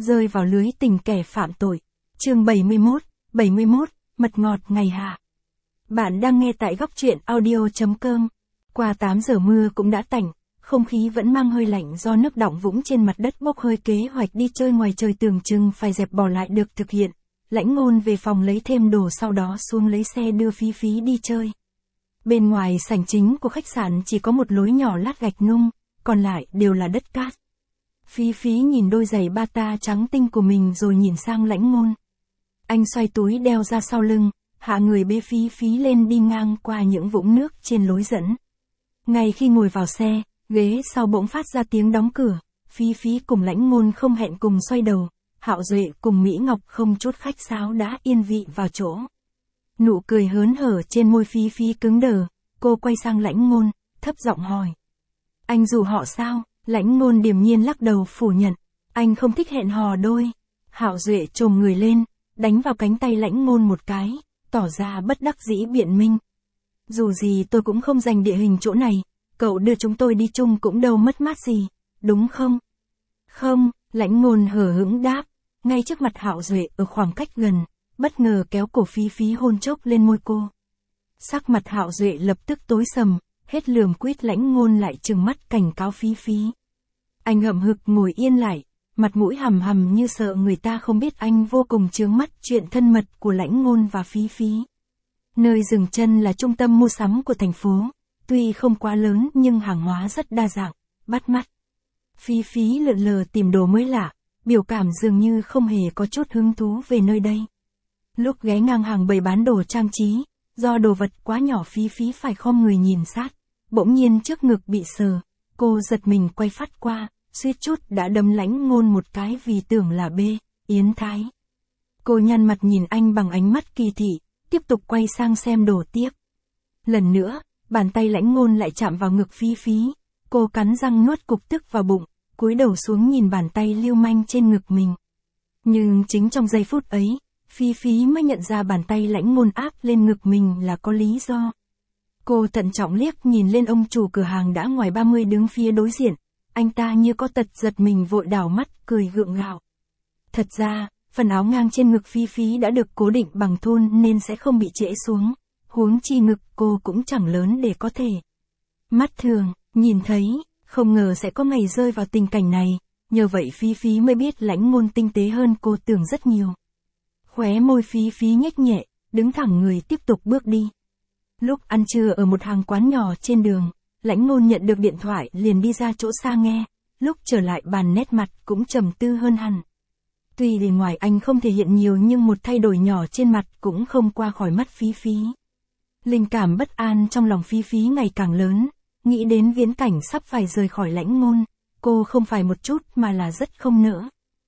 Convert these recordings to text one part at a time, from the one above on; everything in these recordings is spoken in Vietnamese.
rơi vào lưới tình kẻ phạm tội. Chương 71, mật ngọt ngày hạ. Bạn đang nghe tại góc truyện audio.com. Qua 8 giờ mưa cũng đã tạnh, không khí vẫn mang hơi lạnh do nước đọng vũng trên mặt đất bốc hơi. Kế hoạch đi chơi ngoài trời tưởng chừng phải dẹp bỏ lại được thực hiện. Lãnh Ngôn về phòng lấy thêm đồ, sau đó xuống lấy xe đưa Phí Phí đi chơi. Bên ngoài sảnh chính của khách sạn chỉ có một lối nhỏ lát gạch nung, còn lại đều là đất cát. Phí Phí nhìn đôi giày bata trắng tinh của mình rồi nhìn sang Lãnh Ngôn. Anh xoay túi đeo ra sau lưng, hạ người bế Phí Phí lên đi ngang qua những vũng nước trên lối dẫn. Ngay khi ngồi vào xe, ghế sau bỗng phát ra tiếng đóng cửa, Phí Phí cùng Lãnh Ngôn không hẹn cùng xoay đầu, Hạo Duệ cùng Mỹ Ngọc không chút khách sáo đã yên vị vào chỗ. Nụ cười hớn hở trên môi Phí Phí cứng đờ, cô quay sang Lãnh Ngôn, thấp giọng hỏi. Anh rủ họ sao? Lãnh Ngôn điềm nhiên lắc đầu phủ nhận, anh không thích hẹn hò đôi. Hạo Duệ chồm người lên, đánh vào cánh tay Lãnh Ngôn một cái, tỏ ra bất đắc dĩ biện minh. Dù gì tôi cũng không dành địa hình chỗ này, cậu đưa chúng tôi đi chung cũng đâu mất mát gì, đúng không? Không, Lãnh Ngôn hờ hững đáp, ngay trước mặt Hạo Duệ ở khoảng cách gần, bất ngờ kéo cổ Phí Phí hôn chốc lên môi cô. Sắc mặt Hạo Duệ lập tức tối sầm, hết lườm quýt Lãnh Ngôn lại trừng mắt cảnh cáo Phí Phí. Anh hậm hực ngồi yên lại, mặt mũi hầm hầm như sợ người ta không biết anh vô cùng chướng mắt chuyện thân mật của Lãnh Ngôn và Phí Phí. Nơi dừng chân là trung tâm mua sắm của thành phố, tuy không quá lớn nhưng hàng hóa rất đa dạng, bắt mắt. Phí Phí lượn lờ tìm đồ mới lạ, biểu cảm dường như không hề có chút hứng thú về nơi đây. Lúc ghé ngang hàng bày bán đồ trang trí, do đồ vật quá nhỏ Phí Phí phải khom người nhìn sát, bỗng nhiên trước ngực bị sờ, cô giật mình quay phát qua, suýt chút đã đấm Lãnh Ngôn một cái vì tưởng là Yến Thái. Cô nhăn mặt nhìn anh bằng ánh mắt kỳ thị, tiếp tục quay sang xem đồ tiếp. Lần nữa, bàn tay Lãnh Ngôn lại chạm vào ngực Phí Phí, cô cắn răng nuốt cục tức vào bụng, cúi đầu xuống nhìn bàn tay lưu manh trên ngực mình. Nhưng chính trong giây phút ấy, Phí Phí mới nhận ra bàn tay Lãnh Ngôn áp lên ngực mình là có lý do. Cô thận trọng liếc nhìn lên ông chủ cửa hàng đã ngoài 30 đứng phía đối diện, anh ta như có tật giật mình vội đảo mắt cười gượng gạo. Thật ra, phần áo ngang trên ngực Phí Phí đã được cố định bằng thun nên sẽ không bị trễ xuống, huống chi ngực cô cũng chẳng lớn để có thể. Mắt thường, nhìn thấy, không ngờ sẽ có ngày rơi vào tình cảnh này, nhờ vậy Phí Phí mới biết Lãnh Ngôn tinh tế hơn cô tưởng rất nhiều. Khóe môi Phí Phí nhếch nhẹ, đứng thẳng người tiếp tục bước đi. Lúc ăn trưa ở một hàng quán nhỏ trên đường, Lãnh Ngôn nhận được điện thoại liền đi ra chỗ xa nghe, lúc trở lại bàn nét mặt cũng trầm tư hơn hẳn. Tuy bề ngoài anh không thể hiện nhiều nhưng một thay đổi nhỏ trên mặt cũng không qua khỏi mắt Phí Phí. Linh cảm bất an trong lòng Phí Phí ngày càng lớn, nghĩ đến viễn cảnh sắp phải rời khỏi Lãnh Ngôn, cô không phải một chút mà là rất không nỡ.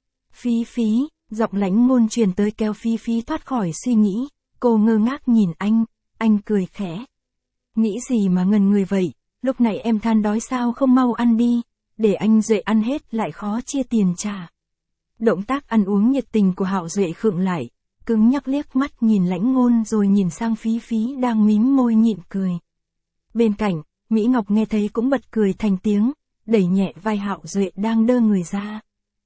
Phí Phí, giọng Lãnh Ngôn truyền tới kéo Phí Phí thoát khỏi suy nghĩ, cô ngơ ngác nhìn anh cười khẽ. Nghĩ gì mà ngần người vậy, lúc này em than đói sao không mau ăn đi, để anh Duệ ăn hết lại khó chia tiền trả. Động tác ăn uống nhiệt tình của Hạo Duệ khựng lại, cứng nhắc liếc mắt nhìn Lãnh Ngôn rồi nhìn sang Phí Phí đang mím môi nhịn cười. Bên cạnh, Mỹ Ngọc nghe thấy cũng bật cười thành tiếng, đẩy nhẹ vai Hạo Duệ đang đơ người ra.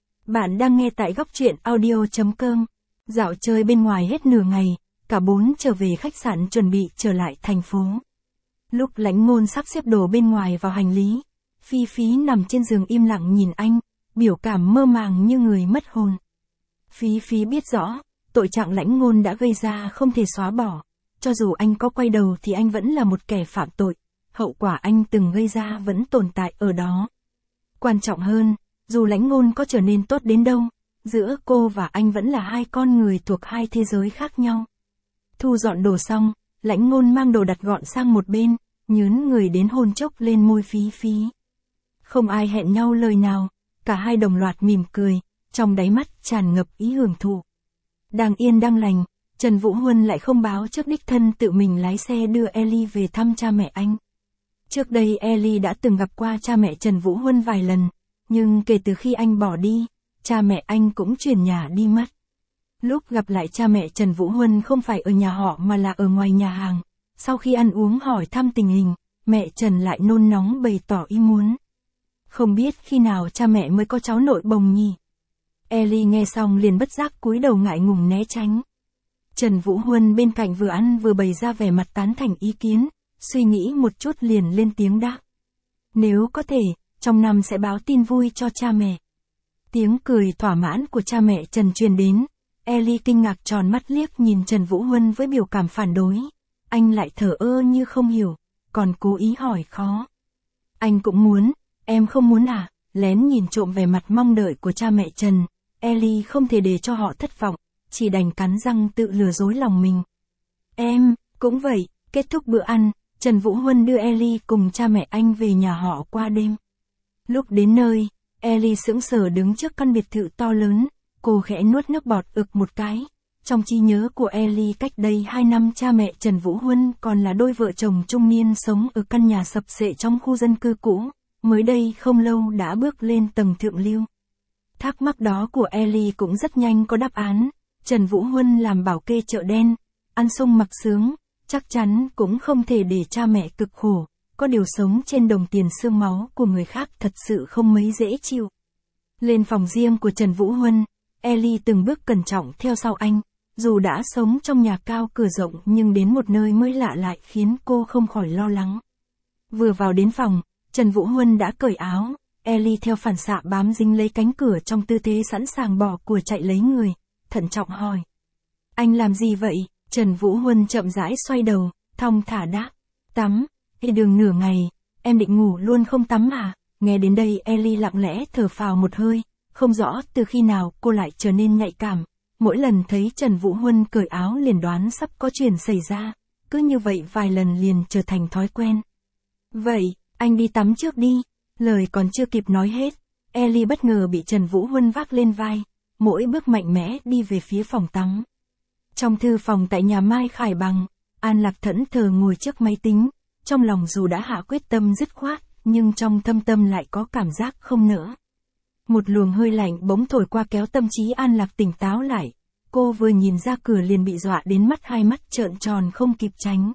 Bạn đang nghe tại góc truyện audio.com. Dạo chơi bên ngoài hết nửa ngày, cả bốn trở về khách sạn chuẩn bị trở lại thành phố. Lúc Lãnh Ngôn sắp xếp đồ bên ngoài vào hành lý, Phí Phí nằm trên giường im lặng nhìn anh, biểu cảm mơ màng như người mất hồn. Phí Phí biết rõ, tội trạng Lãnh Ngôn đã gây ra không thể xóa bỏ, cho dù anh có quay đầu thì anh vẫn là một kẻ phạm tội, hậu quả anh từng gây ra vẫn tồn tại ở đó. Quan trọng hơn, dù Lãnh Ngôn có trở nên tốt đến đâu, giữa cô và anh vẫn là hai con người thuộc hai thế giới khác nhau. Thu dọn đồ xong, Lãnh Ngôn mang đồ đặt gọn sang một bên, nhớn người đến hôn chốc lên môi Phí Phí. Không ai hẹn nhau lời nào, cả hai đồng loạt mỉm cười, trong đáy mắt tràn ngập ý hưởng thụ. Đang yên đang lành, Trần Vũ Huân lại không báo trước đích thân tự mình lái xe đưa Ellie về thăm cha mẹ anh. Trước đây Ellie đã từng gặp qua cha mẹ Trần Vũ Huân vài lần, nhưng kể từ khi anh bỏ đi, cha mẹ anh cũng chuyển nhà đi mất. Lúc gặp lại cha mẹ Trần Vũ Huân không phải ở nhà họ mà là ở ngoài nhà hàng. Sau khi ăn uống hỏi thăm tình hình, mẹ Trần lại nôn nóng bày tỏ ý muốn. Không biết khi nào cha mẹ mới có cháu nội bồng nhỉ? Ellie nghe xong liền bất giác cúi đầu ngại ngùng né tránh. Trần Vũ Huân bên cạnh vừa ăn vừa bày ra vẻ mặt tán thành ý kiến, suy nghĩ một chút liền lên tiếng đáp. Nếu có thể, trong năm sẽ báo tin vui cho cha mẹ. Tiếng cười thỏa mãn của cha mẹ Trần truyền đến, Ellie kinh ngạc tròn mắt liếc nhìn Trần Vũ Huân với biểu cảm phản đối. Anh lại thở ơ như không hiểu, còn cố ý hỏi khó. Anh cũng muốn, em không muốn à? Lén nhìn trộm vẻ mặt mong đợi của cha mẹ Trần, Ellie không thể để cho họ thất vọng, chỉ đành cắn răng tự lừa dối lòng mình. Em, cũng vậy. Kết thúc bữa ăn, Trần Vũ Huân đưa Ellie cùng cha mẹ anh về nhà họ qua đêm. Lúc đến nơi, Ellie sững sờ đứng trước căn biệt thự to lớn, cô khẽ nuốt nước bọt ực một cái. Trong trí nhớ của Ellie cách đây 2 năm cha mẹ Trần Vũ Huân còn là đôi vợ chồng trung niên sống ở căn nhà sập xệ trong khu dân cư cũ, mới đây không lâu đã bước lên tầng thượng lưu. Thắc mắc đó của Ellie cũng rất nhanh có đáp án, Trần Vũ Huân làm bảo kê chợ đen, ăn sung mặc sướng, chắc chắn cũng không thể để cha mẹ cực khổ, có điều sống trên đồng tiền xương máu của người khác thật sự không mấy dễ chịu. Lên phòng riêng của Trần Vũ Huân, Ellie từng bước cẩn trọng theo sau anh, dù đã sống trong nhà cao cửa rộng nhưng đến một nơi mới lạ lại khiến cô không khỏi lo lắng. Vừa vào đến phòng, Trần Vũ Huân đã cởi áo, Ellie theo phản xạ bám dính lấy cánh cửa trong tư thế sẵn sàng bỏ của chạy lấy người, thận trọng hỏi. Anh làm gì vậy? Trần Vũ Huân chậm rãi xoay đầu, thong thả đáp. Tắm, đi đường nửa ngày, em định ngủ luôn không tắm à? Nghe đến đây Ellie lặng lẽ thở phào một hơi, không rõ từ khi nào cô lại trở nên nhạy cảm. Mỗi lần thấy Trần Vũ Huân cởi áo liền đoán sắp có chuyện xảy ra, cứ như vậy vài lần liền trở thành thói quen. Vậy, anh đi tắm trước đi. Lời còn chưa kịp nói hết, Ellie bất ngờ bị Trần Vũ Huân vác lên vai, mỗi bước mạnh mẽ đi về phía phòng tắm. Trong thư phòng tại nhà Mai Khải Bằng, An Lạc thẫn thờ ngồi trước máy tính, trong lòng dù đã hạ quyết tâm dứt khoát, nhưng trong thâm tâm lại có cảm giác không nỡ. Một luồng hơi lạnh bỗng thổi qua kéo tâm trí An Lạc tỉnh táo lại, cô vừa nhìn ra cửa liền bị dọa đến hai mắt trợn tròn không kịp tránh.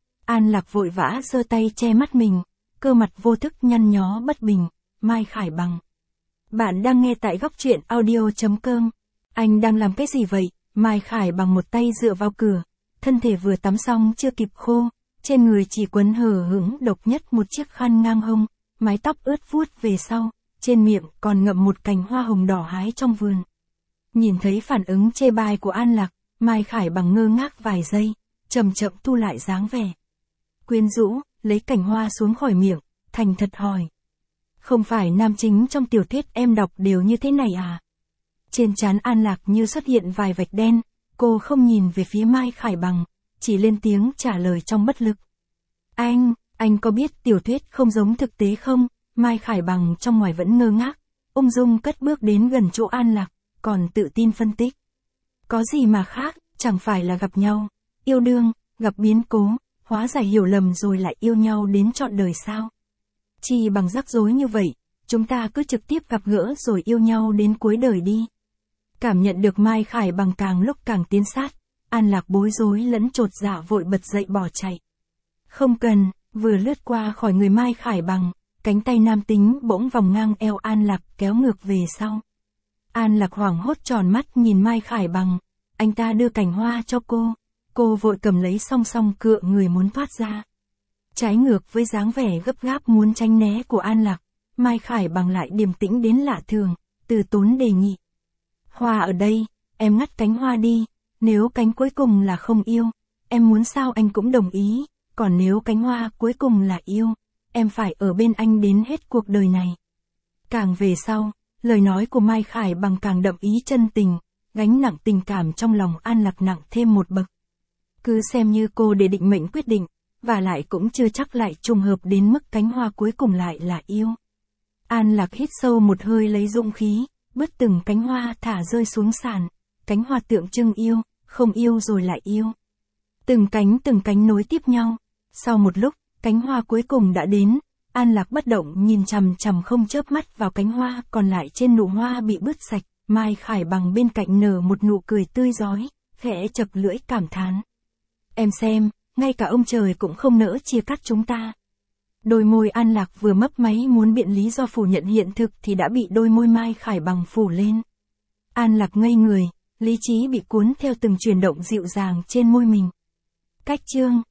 An Lạc vội vã giơ tay che mắt mình, cơ mặt vô thức nhăn nhó bất bình. Mai Khải Bằng. Bạn đang nghe tại góc truyện audio.com. Anh đang làm cái gì vậy? Mai Khải Bằng một tay dựa vào cửa, thân thể vừa tắm xong chưa kịp khô, trên người chỉ quấn hờ hững độc nhất một chiếc khăn ngang hông, mái tóc ướt vuốt về sau, trên miệng còn ngậm một cành hoa hồng đỏ hái trong vườn. Nhìn thấy phản ứng chê bai của An Lạc, Mai Khải Bằng ngơ ngác vài giây, chậm chậm thu lại dáng vẻ quyến rũ, lấy cành hoa xuống khỏi miệng, thành thật hỏi. Không phải nam chính trong tiểu thuyết em đọc đều như thế này à? Trên trán An Lạc như xuất hiện vài vạch đen, cô không nhìn về phía Mai Khải Bằng, chỉ lên tiếng trả lời trong bất lực. Anh có biết tiểu thuyết không giống thực tế không? Mai Khải Bằng trong ngoài vẫn ngơ ngác, ung dung cất bước đến gần chỗ An Lạc, còn tự tin phân tích. Có gì mà khác, chẳng phải là gặp nhau, yêu đương, gặp biến cố, hóa giải hiểu lầm rồi lại yêu nhau đến trọn đời sao? Chỉ bằng rắc rối như vậy, chúng ta cứ trực tiếp gặp gỡ rồi yêu nhau đến cuối đời đi. Cảm nhận được Mai Khải Bằng càng lúc càng tiến sát, An Lạc bối rối lẫn chột dạ vội bật dậy bỏ chạy. Không cần, vừa lướt qua khỏi người Mai Khải Bằng, cánh tay nam tính bỗng vòng ngang eo An Lạc kéo ngược về sau. An Lạc hoảng hốt tròn mắt nhìn Mai Khải Bằng, anh ta đưa cành hoa cho cô vội cầm lấy song song cựa người muốn thoát ra. Trái ngược với dáng vẻ gấp gáp muốn tránh né của An Lạc, Mai Khải Bằng lại điềm tĩnh đến lạ thường, từ tốn đề nghị. Hoa ở đây, em ngắt cánh hoa đi, nếu cánh cuối cùng là không yêu, em muốn sao anh cũng đồng ý, còn nếu cánh hoa cuối cùng là yêu, em phải ở bên anh đến hết cuộc đời này. Càng về sau, lời nói của Mai Khải Bằng càng đậm ý chân tình, gánh nặng tình cảm trong lòng An Lạc nặng thêm một bậc. Cứ xem như cô để định mệnh quyết định, và lại cũng chưa chắc lại trùng hợp đến mức cánh hoa cuối cùng lại là yêu. An Lạc hít sâu một hơi lấy dũng khí, bứt từng cánh hoa thả rơi xuống sàn, cánh hoa tượng trưng yêu, không yêu rồi lại yêu. Từng cánh nối tiếp nhau, sau một lúc, cánh hoa cuối cùng đã đến, An Lạc bất động nhìn chằm chằm không chớp mắt vào cánh hoa còn lại trên nụ hoa bị bứt sạch, Mai Khải Bằng bên cạnh nở một nụ cười tươi rói, khẽ chập lưỡi cảm thán. Em xem, ngay cả ông trời cũng không nỡ chia cắt chúng ta. Đôi môi An Lạc vừa mấp máy muốn biện lý do phủ nhận hiện thực thì đã bị đôi môi Mai Khải Bằng phủ lên. An Lạc ngây người, lý trí bị cuốn theo từng chuyển động dịu dàng trên môi mình. Cách chương